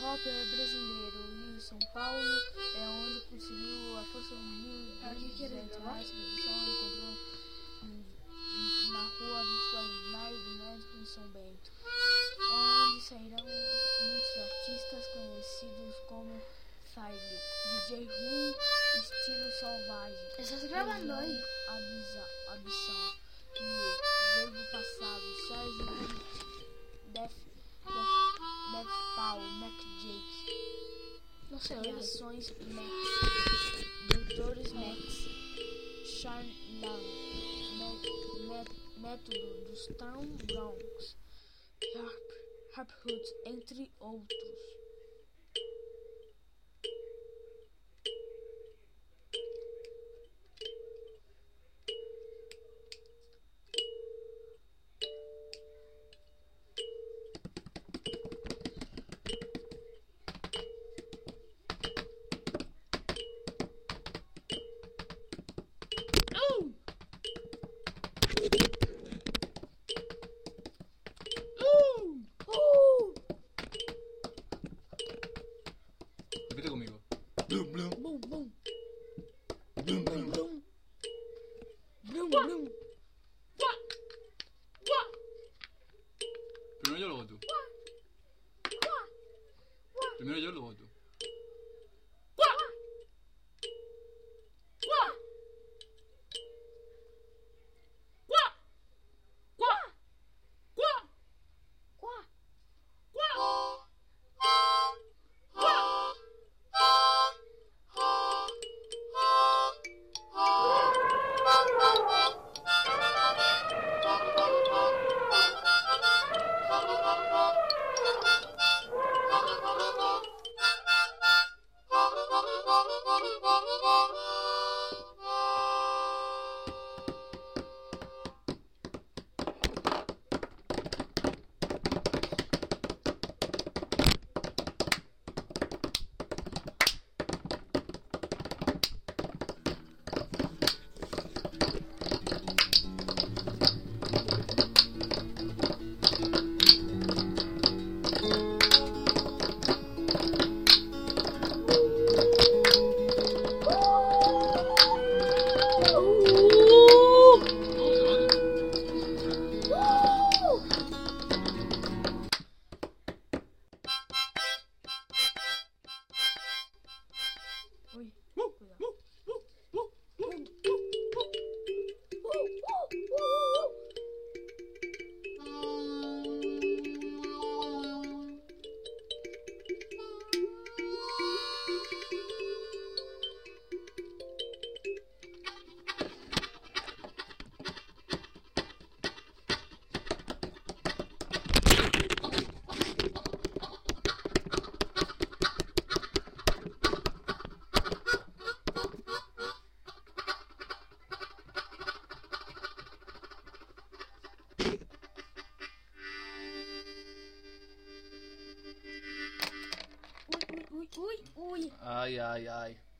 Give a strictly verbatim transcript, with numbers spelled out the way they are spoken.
hop brasileiro. Rio São Paulo é onde conseguiu a força unida de mais produção encontrou na rua vinte e maio do médico em São Bento, onde saíram muitos artistas conhecidos como Fire, D J Ru, Estilo Selvagem. Estás gravando aí? Abissão, no verbo passado, Sérgio Def, Def, Def Paul, Mac Jake. Não sei, olha. Reações Max, Doutores Max, Sean Lang, Método dos Town Bronx, Harp Hood, entre outros. Repite conmigo. Blum, blum. Bum, bum. Blum, blum. Blum. Blum, blum. Primero yo, luego tú. Primero yo, luego tú. Ui, Uh, cuidado. uh, uh, uh, uh. Ui, ui, ui, ui. Ay, ay, ay.